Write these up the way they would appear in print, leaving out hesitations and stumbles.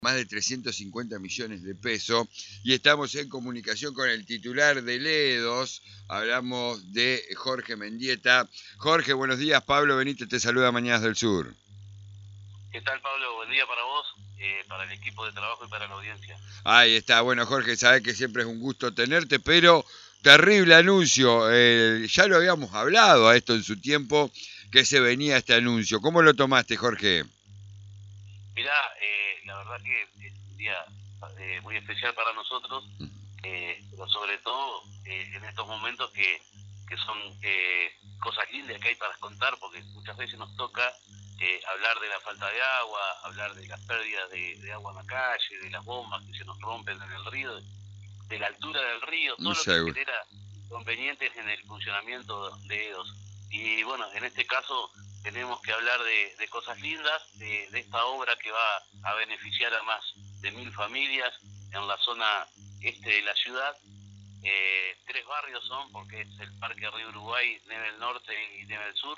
más de 350 millones de pesos, y estamos en comunicación con el titular de Ledos. Hablamos de Jorge Mendieta. Jorge, buenos días. Pablo Benítez te saluda, Mañanas del Sur. ¿Qué tal, Pablo? Buen día para vos, para el equipo de trabajo y para la audiencia. Ahí está. Bueno, Jorge, sabés que siempre es un gusto tenerte, pero terrible anuncio. Ya lo habíamos hablado a esto en su tiempo, que se venía este anuncio. ¿Cómo lo tomaste, Jorge? Mirá, la verdad que es un día muy especial para nosotros, pero sobre todo en estos momentos que son cosas lindas que hay para contar, porque muchas veces nos toca hablar de la falta de agua, hablar de las pérdidas de agua en la calle, de las bombas que se nos rompen en el río, de la altura del río, todo lo que Seguro. genera inconvenientes en el funcionamiento de EDOS. Y bueno, en este caso tenemos que hablar de cosas lindas, de esta obra que va a beneficiar a más de 1000 familias en la zona este de la ciudad. 3 barrios son, porque es el Parque Río Uruguay, Neve Norte y Neve Sur.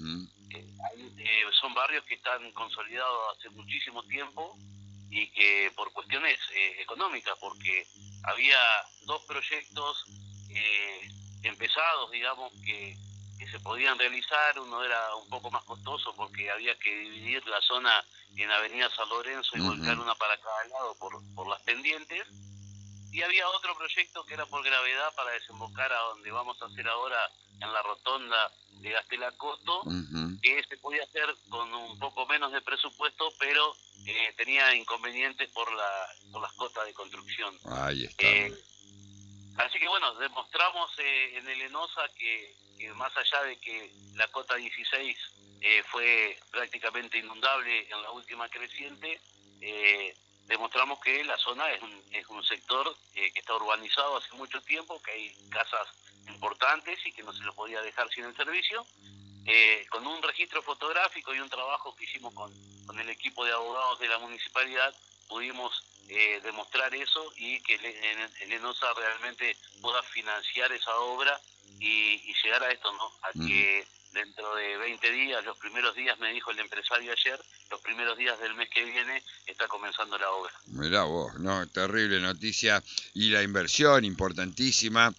Son barrios que están consolidados hace muchísimo tiempo y que por cuestiones económicas, porque había 2 proyectos empezados, digamos, que se podían realizar. Uno era un poco más costoso porque había que dividir la zona en Avenida San Lorenzo y volcar una para cada lado por las pendientes. Y había otro proyecto que era por gravedad para desembocar a donde vamos a hacer ahora, en la rotonda de Gastelacoto, que se podía hacer con un poco menos de presupuesto, pero tenía inconvenientes por las cotas de construcción. Ahí está. Así que bueno, demostramos en el ENOSA que más allá de que la cota 16 fue prácticamente inundable en la última creciente, demostramos que la zona es un sector que está urbanizado hace mucho tiempo, que hay casas importantes y que no se lo podía dejar sin el servicio. Con un registro fotográfico y un trabajo que hicimos con el equipo de abogados de la municipalidad, pudimos demostrar eso y que el ENOSA realmente pueda financiar esa obra y llegar a esto, ¿no? A que dentro de 20 días, los primeros días, me dijo el empresario ayer, los primeros días del mes que viene está comenzando la obra. Mirá vos, no, terrible noticia, y la inversión importantísima.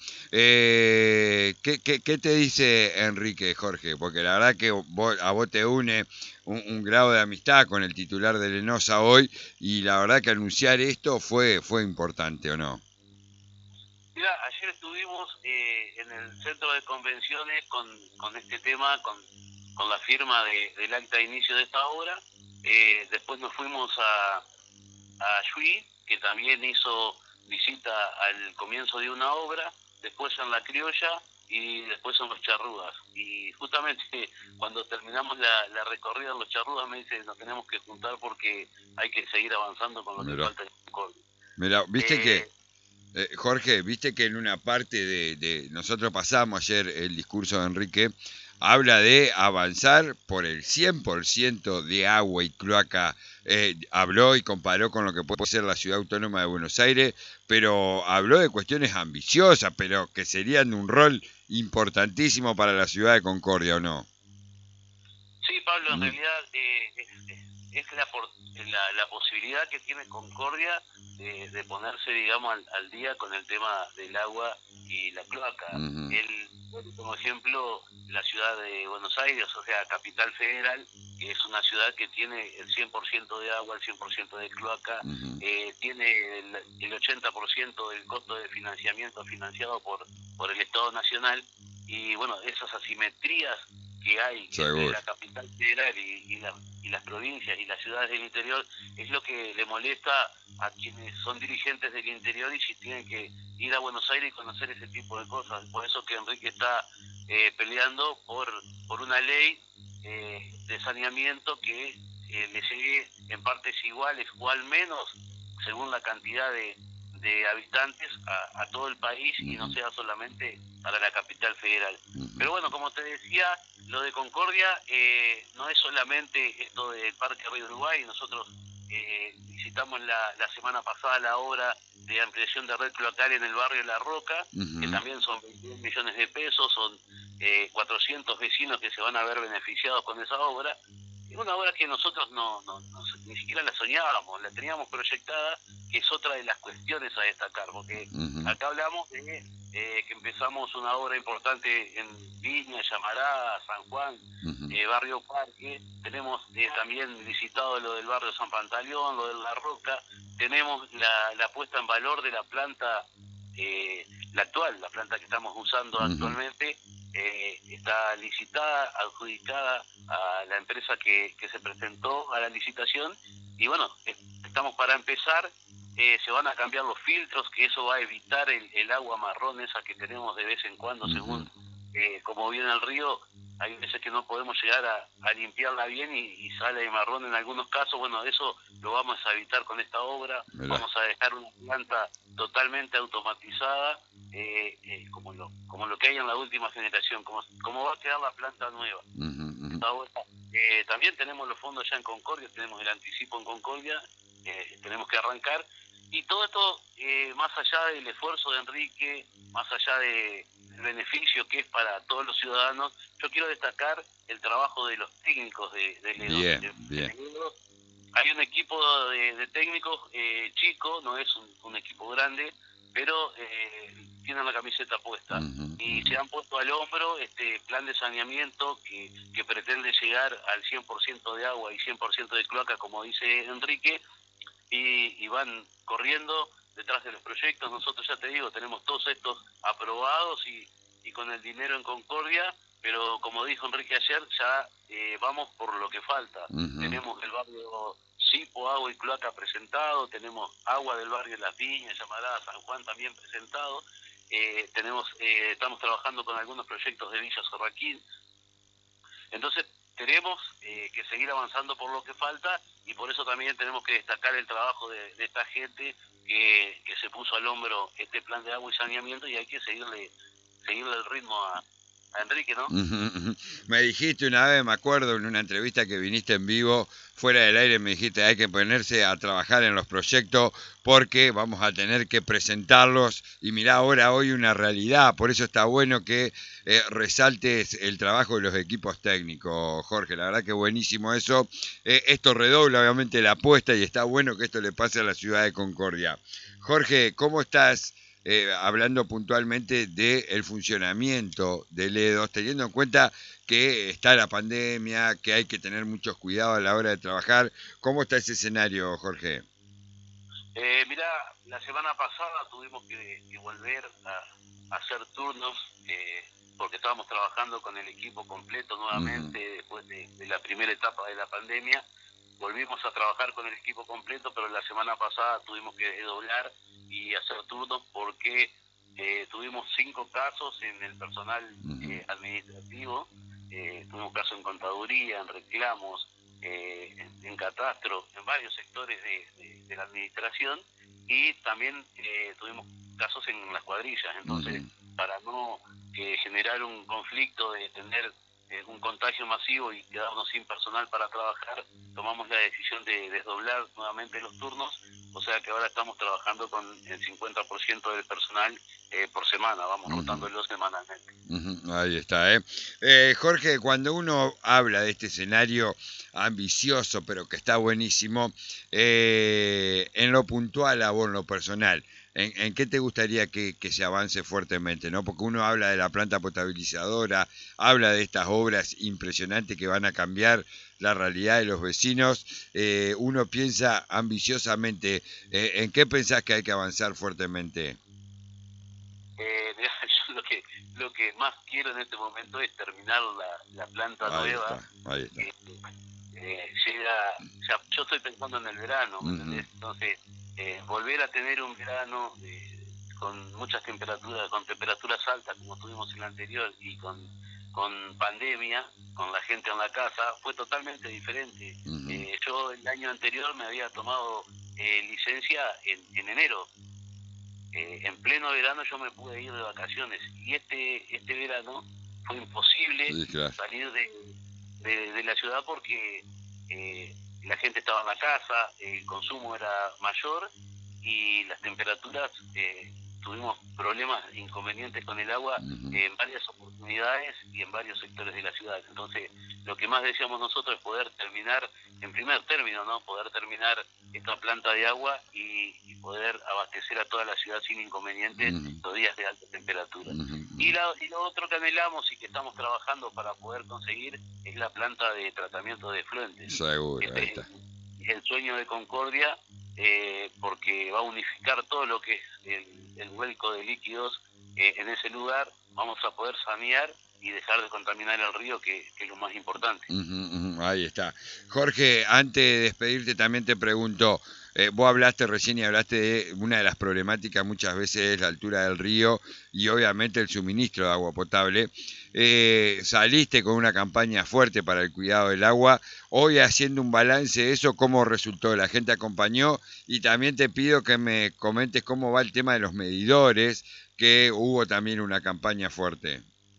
¿Qué te dice Enrique, Jorge? Porque la verdad que a vos te une un grado de amistad con el titular de Lenosa hoy, y la verdad que anunciar esto fue importante, ¿o no? Mira, ayer estuvimos en el centro de convenciones con este tema, con la firma del acta de inicio de esta obra. Después nos fuimos a Chuy, que también hizo visita al comienzo de una obra, después en La Criolla y después en Los Charrugas. Y justamente cuando terminamos la recorrida en Los Charrugas me dice, nos tenemos que juntar porque hay que seguir avanzando con lo que falta en Concordia. Mirá, viste que Jorge, viste que en una parte de nosotros pasamos ayer el discurso de Enrique, habla de avanzar por el 100% de agua y cloaca. Habló y comparó con lo que puede ser la ciudad autónoma de Buenos Aires, pero habló de cuestiones ambiciosas, pero que serían un rol importantísimo para la ciudad de Concordia, ¿o no? Sí, Pablo, en realidad es la posibilidad que tiene Concordia de ponerse, digamos, al día con el tema del agua y la cloaca. Él, como ejemplo, la ciudad de Buenos Aires, o sea, Capital Federal, que es una ciudad que tiene el 100% de agua, el 100% de cloaca, tiene el 80% del costo de financiamiento financiado por el Estado Nacional, y bueno, esas asimetrías que hay entre la capital federal y las provincias y las ciudades del interior es lo que le molesta a quienes son dirigentes del interior y si tienen que ir a Buenos Aires y conocer ese tipo de cosas. Por eso que Enrique está peleando por una ley de saneamiento que le llegue en partes iguales o al menos según la cantidad de habitantes a todo el país y no sea solamente para la capital federal. Pero bueno, como te decía, lo de Concordia no es solamente esto del Parque Río Uruguay. Nosotros visitamos la semana pasada la obra de ampliación de red cloacal en el barrio La Roca, que también son 21 millones de pesos, son 400 vecinos que se van a ver beneficiados con esa obra. Es una obra que nosotros nos ni siquiera la soñábamos, la teníamos proyectada, que es otra de las cuestiones a destacar, porque acá hablamos de que empezamos una obra importante en Viña, Yamará, San Juan, Barrio Parque, tenemos también visitado lo del barrio San Pantaleón, lo de La Roca, tenemos la puesta en valor de la planta, la planta que estamos usando actualmente, está licitada, adjudicada a la empresa que se presentó a la licitación, y bueno, estamos para empezar. Se van a cambiar los filtros, que eso va a evitar el agua marrón esa que tenemos de vez en cuando, según como viene el río. Hay veces que no podemos llegar a limpiarla bien y sale marrón en algunos casos. Bueno, eso lo vamos a evitar con esta obra. Vamos a dejar una planta totalmente automatizada, como lo que hay en la última generación, como va a quedar la planta nueva. Esta obra, también tenemos los fondos ya en Concordia, tenemos el anticipo en Concordia, tenemos que arrancar. Y todo esto, más allá del esfuerzo de Enrique, más allá del beneficio que es para todos los ciudadanos, yo quiero destacar el trabajo de los técnicos de Ledo. Bien. Hay un equipo de técnicos chico, no es un equipo grande, pero tienen la camiseta puesta y se han puesto al hombro este plan de saneamiento que pretende llegar al 100% de agua y 100% de cloaca, como dice Enrique, y van corriendo detrás de los proyectos. Nosotros, ya te digo, tenemos todos estos aprobados y con el dinero en Concordia, pero como dijo Enrique ayer, ya vamos por lo que falta. Tenemos el barrio Sipo, agua y cloaca presentado, tenemos agua del barrio Las Viñas, Yamará, San Juan también presentado, estamos trabajando con algunos proyectos de Villa Sorraquín. Entonces tenemos que seguir avanzando por lo que falta, y por eso también tenemos que destacar el trabajo de esta gente que se puso al hombro este plan de agua y saneamiento, y hay que seguirle el ritmo a Enrique, ¿no? Me dijiste una vez, me acuerdo, en una entrevista que viniste en vivo, fuera del aire, me dijiste hay que ponerse a trabajar en los proyectos porque vamos a tener que presentarlos, y mirá ahora hoy una realidad. Por eso está bueno que resaltes el trabajo de los equipos técnicos, Jorge. La verdad que buenísimo eso. Esto redobla obviamente la apuesta, y está bueno que esto le pase a la ciudad de Concordia. Jorge, ¿cómo estás? Hablando puntualmente del funcionamiento de Ledos, teniendo en cuenta que está la pandemia, que hay que tener muchos cuidados a la hora de trabajar. ¿Cómo está ese escenario, Jorge? Mirá, la semana pasada tuvimos que volver a hacer turnos, porque estábamos trabajando con el equipo completo nuevamente después de la primera etapa de la pandemia. Volvimos a trabajar con el equipo completo, pero la semana pasada tuvimos que doblar y hacer turnos porque tuvimos 5 casos en el personal administrativo. Tuvimos casos en contaduría, en reclamos, en catastro, en varios sectores de la administración, y también tuvimos casos en las cuadrillas. Entonces, para no generar un conflicto de tener un contagio masivo y quedarnos sin personal para trabajar, tomamos la decisión de desdoblar nuevamente los turnos, o sea que ahora estamos trabajando con el 50% del personal por semana, vamos rotándolo semanalmente. Ahí está, Jorge, cuando uno habla de este escenario ambicioso, pero que está buenísimo, en lo puntual a vos, en lo personal, ¿en qué te gustaría que se avance fuertemente, ¿no? Porque uno habla de la planta potabilizadora, habla de estas obras impresionantes que van a cambiar la realidad de los vecinos. Uno piensa ambiciosamente, ¿en qué pensás que hay que avanzar fuertemente? Yo lo que más quiero en este momento es terminar la planta nueva. Ahí está. Yo estoy pensando en el verano, ¿me entendés? Entonces, volver a tener un verano con muchas temperaturas, con temperaturas altas como tuvimos en el anterior, y con pandemia, con la gente en la casa, fue totalmente diferente. Yo el año anterior me había tomado licencia en enero. En pleno verano yo me pude ir de vacaciones, y este verano fue imposible salir de la ciudad porque la gente estaba en la casa, el consumo era mayor y las temperaturas tuvimos problemas, inconvenientes con el agua Ujú. en varias oportunidades y en varios sectores de la ciudad. Entonces, lo que más deseamos nosotros es poder terminar, en primer término, ¿no? Poder terminar esta planta de agua y poder abastecer a toda la ciudad sin inconvenientes Ujú. los días de alta temperatura. Ujú. Y lo otro que anhelamos y que estamos trabajando para poder conseguir es la planta de tratamiento de efluentes. Seguro, ahí Este está. es el sueño de Concordia, porque va a unificar todo lo que es el vuelco de líquidos en ese lugar. Vamos a poder sanear y dejar de contaminar el río, que es lo más importante. Ujú, ujú, ahí está. Jorge, antes de despedirte también te pregunto, vos hablaste recién y hablaste de una de las problemáticas muchas veces es la altura del río y obviamente el suministro de agua potable. Saliste con una campaña fuerte para el cuidado del agua. Hoy haciendo un balance de eso, ¿cómo resultó? ¿La gente acompañó? Y también te pido que me comentes cómo va el tema de los medidores, que hubo también una campaña fuerte.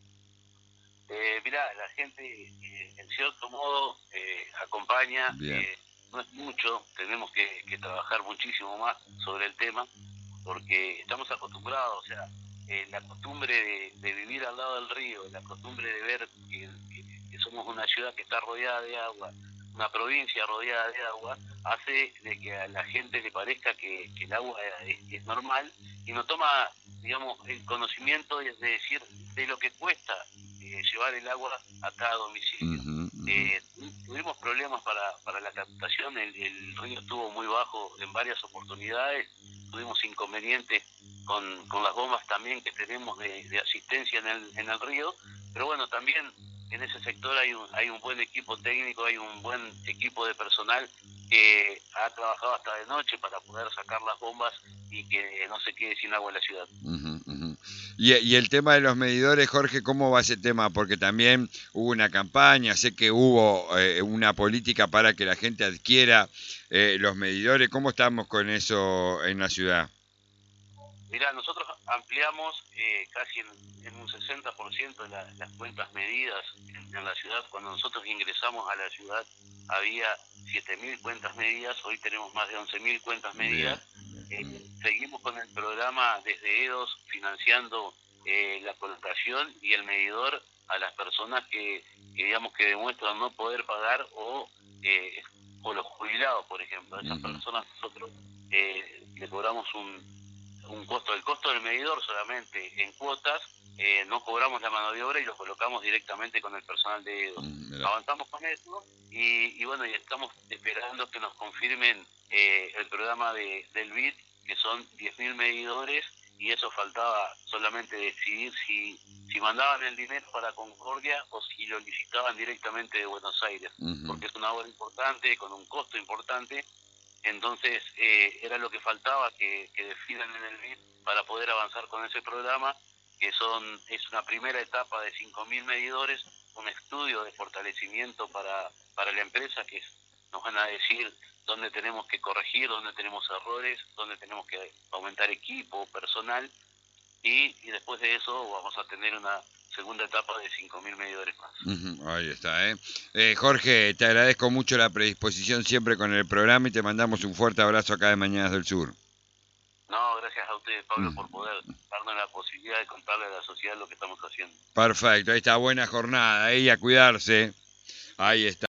Mirá, la gente en cierto modo acompaña, Bien. no es mucho, tenemos que trabajar muchísimo más sobre el tema, porque estamos acostumbrados, o sea, la costumbre de vivir al lado del río, la costumbre de ver que somos una ciudad que está rodeada de agua, una provincia rodeada de agua, hace de que a la gente le parezca que el agua es normal y no toma, digamos, el conocimiento de decir de lo que cuesta llevar el agua a cada domicilio. Ujú, ujú. Eh, Tuvimos problemas para la captación, el río estuvo muy bajo en varias oportunidades, tuvimos inconvenientes con las bombas también que tenemos de asistencia en el río, pero bueno, también en ese sector hay un buen equipo técnico, hay un buen equipo de personal que ha trabajado hasta de noche para poder sacar las bombas y que no se quede sin agua en la ciudad. Ujú, ujú. Y el tema de los medidores, Jorge, ¿cómo va ese tema? Porque también hubo una campaña, sé que hubo una política para que la gente adquiera los medidores. ¿Cómo estamos con eso en la ciudad? Mirá, nosotros ampliamos casi en un 60% las cuentas medidas en la ciudad. Cuando nosotros ingresamos a la ciudad había 7.000 cuentas medidas, hoy tenemos más de 11.000 cuentas medidas. Bien, bien. Seguimos con el programa desde EDOS financiando la colocación y el medidor a las personas que digamos que demuestran no poder pagar o los jubilados, por ejemplo. A esas Ujú, personas nosotros le cobramos un costo, el costo del medidor solamente en cuotas, no cobramos la mano de obra y lo colocamos directamente con el personal de EDOS. mirá. Avanzamos con eso y bueno, y estamos esperando que nos confirmen el programa del BID, que son 10.000 medidores, y eso faltaba solamente decidir si mandaban el dinero para Concordia o si lo licitaban directamente de Buenos Aires, Ujú, porque es una obra importante, con un costo importante. Entonces era lo que faltaba que definan en el BID para poder avanzar con ese programa, que es una primera etapa de 5.000 medidores, un estudio de fortalecimiento para la empresa, nos van a decir dónde tenemos que corregir, dónde tenemos errores, dónde tenemos que aumentar equipo, personal, y después de eso vamos a tener una segunda etapa de 5.000 medidores más. ujú, ahí está, ¿eh? Jorge, te agradezco mucho la predisposición siempre con el programa y te mandamos un fuerte abrazo acá de Mañanas del Sur. No, gracias a ustedes, Pablo, Mm, por poder darnos la posibilidad de contarle a la sociedad lo que estamos haciendo. perfecto, ahí está, buena jornada, y a cuidarse. Ahí está.